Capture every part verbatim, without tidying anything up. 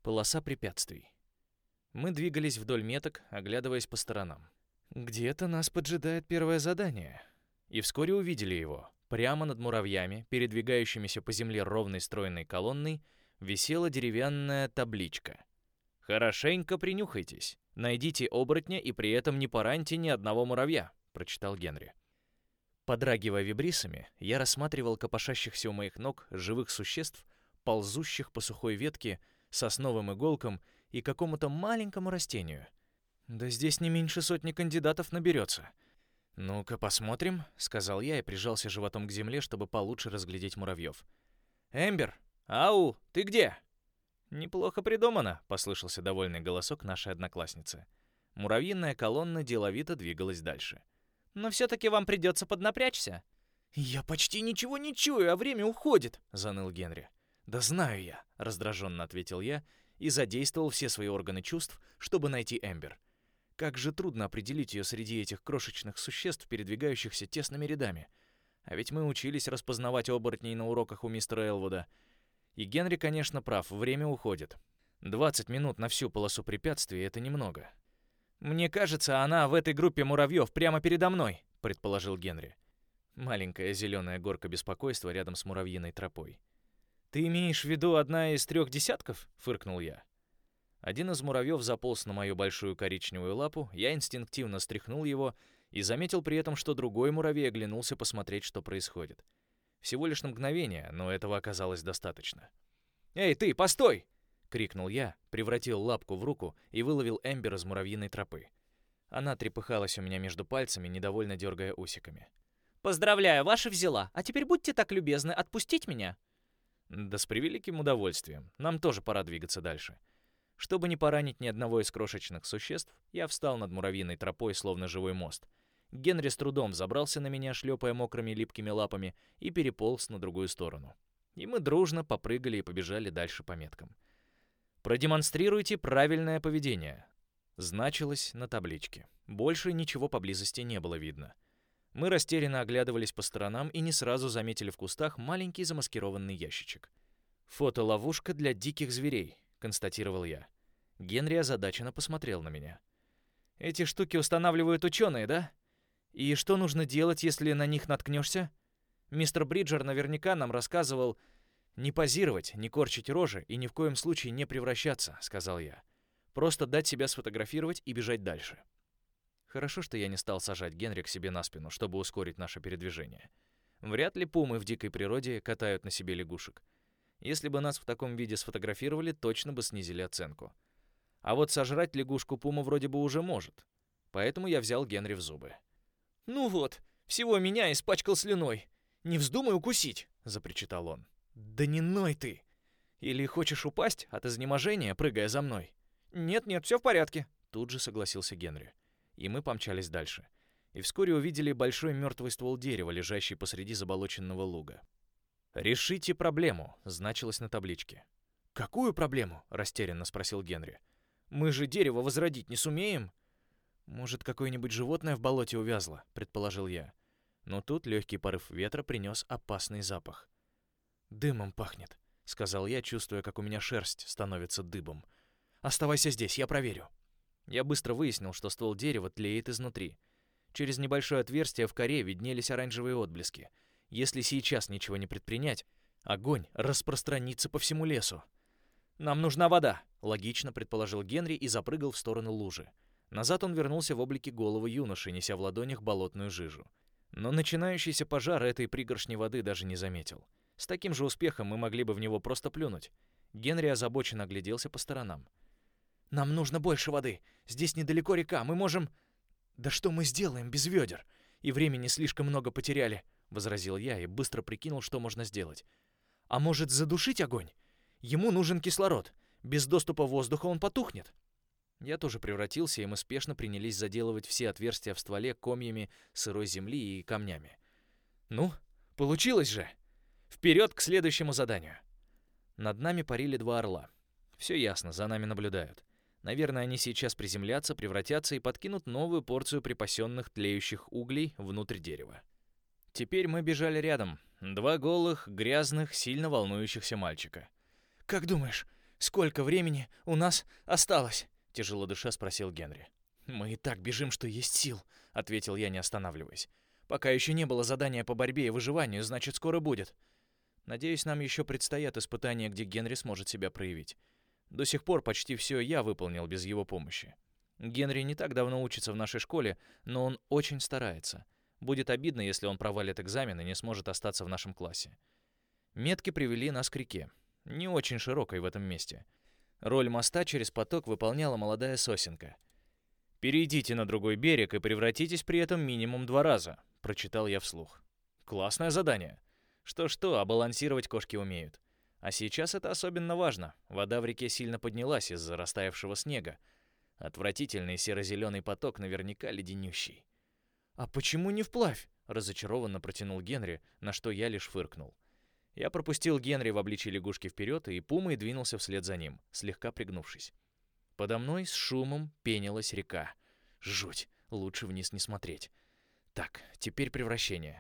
Полоса препятствий. Мы двигались вдоль меток, оглядываясь по сторонам. Где-то нас поджидает первое задание. И вскоре увидели его. Прямо над муравьями, передвигающимися по земле ровной стройной колонной, висела деревянная табличка. «Хорошенько принюхайтесь. Найдите оборотня и при этом не пораньте ни одного муравья», — прочитал Генри. Подрагивая вибрисами, я рассматривал копошащихся у моих ног живых существ, ползущих по сухой ветке, сосновым иголкам и какому-то маленькому растению. Да здесь не меньше сотни кандидатов наберется. «Ну-ка посмотрим», — сказал я и прижался животом к земле, чтобы получше разглядеть муравьев. «Эмбер! Ау! Ты где?» «Неплохо придумано», — послышался довольный голосок нашей одноклассницы. Муравьиная колонна деловито двигалась дальше. «Но все-таки вам придется поднапрячься». «Я почти ничего не чую, а время уходит», — заныл Генри. «Да знаю я», — раздраженно ответил я и задействовал все свои органы чувств, чтобы найти Эмбер. Как же трудно определить ее среди этих крошечных существ, передвигающихся тесными рядами. А ведь мы учились распознавать оборотней на уроках у мистера Элвуда. И Генри, конечно, прав, время уходит. двадцать минут на всю полосу препятствий — это немного. «Мне кажется, она в этой группе муравьев прямо передо мной», — предположил Генри. Маленькая зеленая горка беспокойства рядом с муравьиной тропой. «Ты имеешь в виду одна из трех десятков?» — фыркнул я. Один из муравьев заполз на мою большую коричневую лапу, я инстинктивно стряхнул его и заметил при этом, что другой муравей оглянулся посмотреть, что происходит. Всего лишь на мгновение, но этого оказалось достаточно. «Эй, ты, постой!» — крикнул я, превратил лапку в руку и выловил Эмбер из муравьиной тропы. Она трепыхалась у меня между пальцами, недовольно дергая усиками. «Поздравляю, ваша взяла. А теперь будьте так любезны отпустить меня». «Да с превеликим удовольствием. Нам тоже пора двигаться дальше». Чтобы не поранить ни одного из крошечных существ, я встал над муравьиной тропой, словно живой мост. Генри с трудом забрался на меня, шлепая мокрыми липкими лапами, и переполз на другую сторону. И мы дружно попрыгали и побежали дальше по меткам. «Продемонстрируйте правильное поведение», — значилось на табличке. Больше ничего поблизости не было видно. Мы растерянно оглядывались по сторонам и не сразу заметили в кустах маленький замаскированный ящичек. «Фотоловушка для диких зверей», — констатировал я. Генри озадаченно посмотрел на меня. «Эти штуки устанавливают ученые, да? И что нужно делать, если на них наткнешься? Мистер Бриджер наверняка нам рассказывал не позировать, не корчить рожи и ни в коем случае не превращаться», — сказал я. «Просто дать себя сфотографировать и бежать дальше». Хорошо, что я не стал сажать Генри к себе на спину, чтобы ускорить наше передвижение. Вряд ли пумы в дикой природе катают на себе лягушек. Если бы нас в таком виде сфотографировали, точно бы снизили оценку. А вот сожрать лягушку пума вроде бы уже может. Поэтому я взял Генри в зубы. «Ну вот, всего меня испачкал слюной. Не вздумай укусить», — запричитал он. «Да не ной ты! Или хочешь упасть от изнеможения, прыгая за мной?» «Нет-нет, все в порядке», — тут же согласился Генри. И мы помчались дальше. И вскоре увидели большой мертвый ствол дерева, лежащий посреди заболоченного луга. «Решите проблему», — значилось на табличке. «Какую проблему?» — растерянно спросил Генри. «Мы же дерево возродить не сумеем?» «Может, какое-нибудь животное в болоте увязло», — предположил я. Но тут легкий порыв ветра принес опасный запах. «Дымом пахнет», — сказал я, чувствуя, как у меня шерсть становится дыбом. «Оставайся здесь, я проверю». Я быстро выяснил, что ствол дерева тлеет изнутри. Через небольшое отверстие в коре виднелись оранжевые отблески. Если сейчас ничего не предпринять, огонь распространится по всему лесу. «Нам нужна вода», — логично предположил Генри и запрыгал в сторону лужи. Назад он вернулся в облике головы юноши, неся в ладонях болотную жижу. Но начинающийся пожар этой пригоршни воды даже не заметил. С таким же успехом мы могли бы в него просто плюнуть. Генри озабоченно огляделся по сторонам. «Нам нужно больше воды. Здесь недалеко река. Мы можем...» «Да что мы сделаем без ведер? И времени слишком много потеряли», — возразил я и быстро прикинул, что можно сделать. «А может, задушить огонь? Ему нужен кислород. Без доступа воздуха он потухнет». Я тоже превратился, и мы спешно принялись заделывать все отверстия в стволе комьями сырой земли и камнями. «Ну, получилось же! Вперед к следующему заданию!» Над нами парили два орла. Все ясно, за нами наблюдают. Наверное, они сейчас приземлятся, превратятся и подкинут новую порцию припасенных тлеющих углей внутрь дерева. Теперь мы бежали рядом. Два голых, грязных, сильно волнующихся мальчика. «Как думаешь, «Сколько времени у нас осталось?» — тяжело дыша спросил Генри. «Мы и так бежим, что есть сил», — ответил я, не останавливаясь. «Пока еще не было задания по борьбе и выживанию, значит, скоро будет. Надеюсь, нам еще предстоят испытания, где Генри сможет себя проявить. До сих пор почти все я выполнил без его помощи. Генри не так давно учится в нашей школе, но он очень старается. Будет обидно, если он провалит экзамен и не сможет остаться в нашем классе». Метки привели нас к реке, не очень широкой в этом месте. Роль моста через поток выполняла молодая сосенка. «Перейдите на другой берег и превратитесь при этом минимум два раза», — прочитал я вслух. «Классное задание. Что-что, а балансировать кошки умеют. А сейчас это особенно важно. Вода в реке сильно поднялась из-за растаявшего снега. Отвратительный серо-зеленый поток, наверняка леденющий». «А почему не вплавь?» — разочарованно протянул Генри, на что я лишь фыркнул. Я пропустил Генри в обличье лягушки вперед, и пумой двинулся вслед за ним, слегка пригнувшись. Подо мной с шумом пенилась река. Жуть, лучше вниз не смотреть. Так, теперь превращение.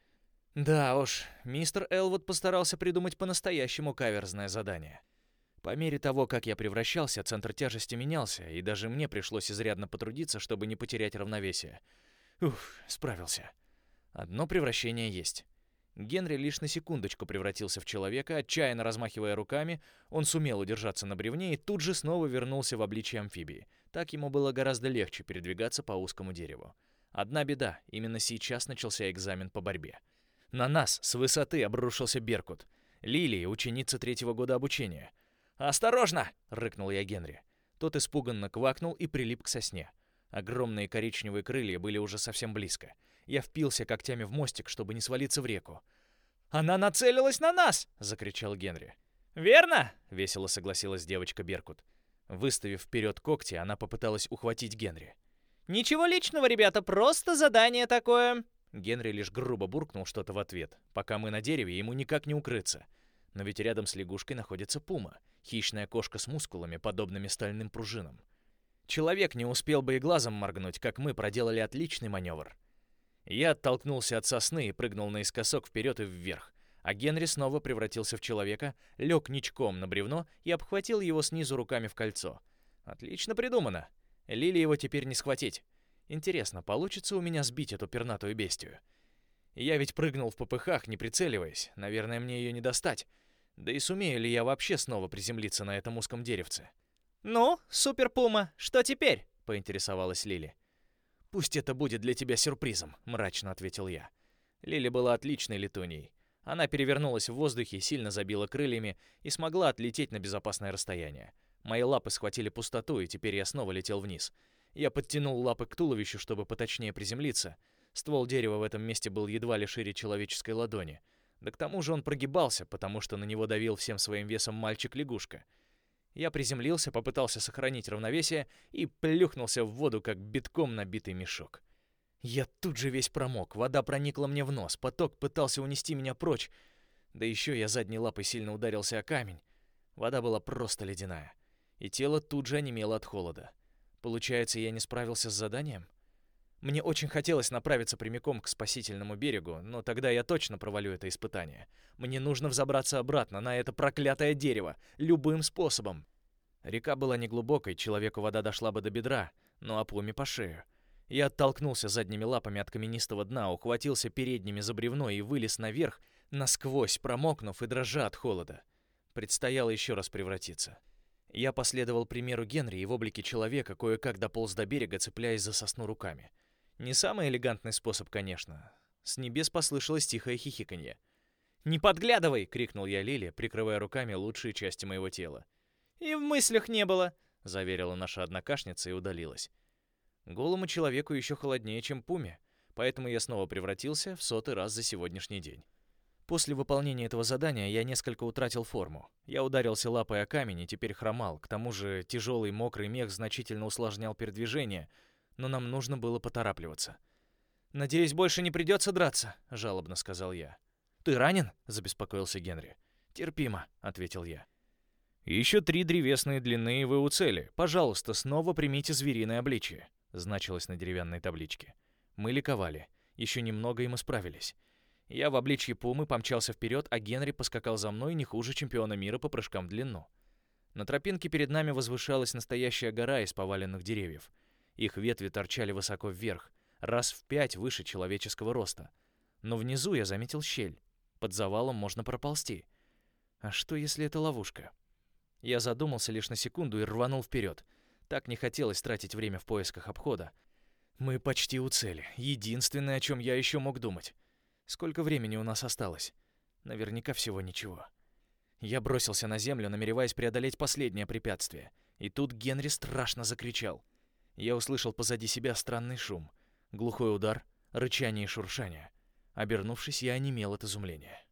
Да уж, мистер Элвуд постарался придумать по-настоящему каверзное задание. По мере того, как я превращался, центр тяжести менялся, и даже мне пришлось изрядно потрудиться, чтобы не потерять равновесие. Ух, справился. Одно превращение есть. Генри лишь на секундочку превратился в человека, отчаянно размахивая руками, он сумел удержаться на бревне и тут же снова вернулся в обличье амфибии. Так ему было гораздо легче передвигаться по узкому дереву. Одна беда, именно сейчас начался экзамен по борьбе. На нас с высоты обрушился беркут. Лилия, ученица третьего года обучения. «Осторожно!» — рыкнул я Генри. Тот испуганно квакнул и прилип к сосне. Огромные коричневые крылья были уже совсем близко. Я впился когтями в мостик, чтобы не свалиться в реку. «Она нацелилась на нас!» — закричал Генри. «Верно!» — весело согласилась девочка Беркут. Выставив вперед когти, она попыталась ухватить Генри. «Ничего личного, ребята, просто задание такое!» Генри лишь грубо буркнул что-то в ответ. Пока мы на дереве, ему никак не укрыться. Но ведь рядом с лягушкой находится пума, хищная кошка с мускулами, подобными стальным пружинам. Человек не успел бы и глазом моргнуть, как мы проделали отличный маневр. Я оттолкнулся от сосны и прыгнул наискосок вперед и вверх, а Генри снова превратился в человека, лег ничком на бревно и обхватил его снизу руками в кольцо. Отлично придумано. Лили его теперь не схватить. Интересно, получится у меня сбить эту пернатую бестию? Я ведь прыгнул в попыхах, не прицеливаясь. Наверное, мне ее не достать. Да и сумею ли я вообще снова приземлиться на этом узком деревце? «Ну, Супер-Пума, что теперь?» — поинтересовалась Лили. «Пусть это будет для тебя сюрпризом», — мрачно ответил я. Лили была отличной летуньей. Она перевернулась в воздухе, сильно забила крыльями и смогла отлететь на безопасное расстояние. Мои лапы схватили пустоту, и теперь я снова летел вниз. Я подтянул лапы к туловищу, чтобы поточнее приземлиться. Ствол дерева в этом месте был едва ли шире человеческой ладони. Да к тому же он прогибался, потому что на него давил всем своим весом мальчик-лягушка. Я приземлился, попытался сохранить равновесие и плюхнулся в воду, как битком набитый мешок. Я тут же весь промок, вода проникла мне в нос, поток пытался унести меня прочь. Да еще я задней лапой сильно ударился о камень. Вода была просто ледяная, и тело тут же онемело от холода. Получается, я не справился с заданием? Мне очень хотелось направиться прямиком к спасительному берегу, но тогда я точно провалю это испытание. Мне нужно взобраться обратно на это проклятое дерево, любым способом. Река была неглубокой, человеку вода дошла бы до бедра, но Апуме по шею. Я оттолкнулся задними лапами от каменистого дна, ухватился передними за бревно и вылез наверх, насквозь промокнув и дрожа от холода. Предстояло еще раз превратиться. Я последовал примеру Генри и в облике человека кое-как дополз до берега, цепляясь за сосну руками. Не самый элегантный способ, конечно. С небес послышалось тихое хихиканье. «Не подглядывай!» — крикнул я Лиле, прикрывая руками лучшие части моего тела. «И в мыслях не было!» — заверила наша однокашница и удалилась. Голому человеку еще холоднее, чем Пуме, поэтому я снова превратился в сотый раз за сегодняшний день. После выполнения этого задания я несколько утратил форму. Я ударился лапой о камень и теперь хромал, к тому же тяжелый мокрый мех значительно усложнял передвижение, но нам нужно было поторапливаться. «Надеюсь, больше не придется драться», — жалобно сказал я. «Ты ранен?» — забеспокоился Генри. «Терпимо», — ответил я. «Еще три древесные длины, и вы у цели. Пожалуйста, снова примите звериное обличие», — значилось на деревянной табличке. Мы ликовали. Еще немного, и мы справились. Я в обличье пумы помчался вперед, а Генри поскакал за мной не хуже чемпиона мира по прыжкам в длину. На тропинке перед нами возвышалась настоящая гора из поваленных деревьев. Их ветви торчали высоко вверх, раз в пять выше человеческого роста. Но внизу я заметил щель. Под завалом можно проползти. А что, если это ловушка? Я задумался лишь на секунду и рванул вперед. Так не хотелось тратить время в поисках обхода. Мы почти у цели. Единственное, о чем я еще мог думать. Сколько времени у нас осталось? Наверняка всего ничего. Я бросился на землю, намереваясь преодолеть последнее препятствие. И тут Генри страшно закричал. Я услышал позади себя странный шум. Глухой удар, рычание и шуршание. Обернувшись, я онемел от изумления.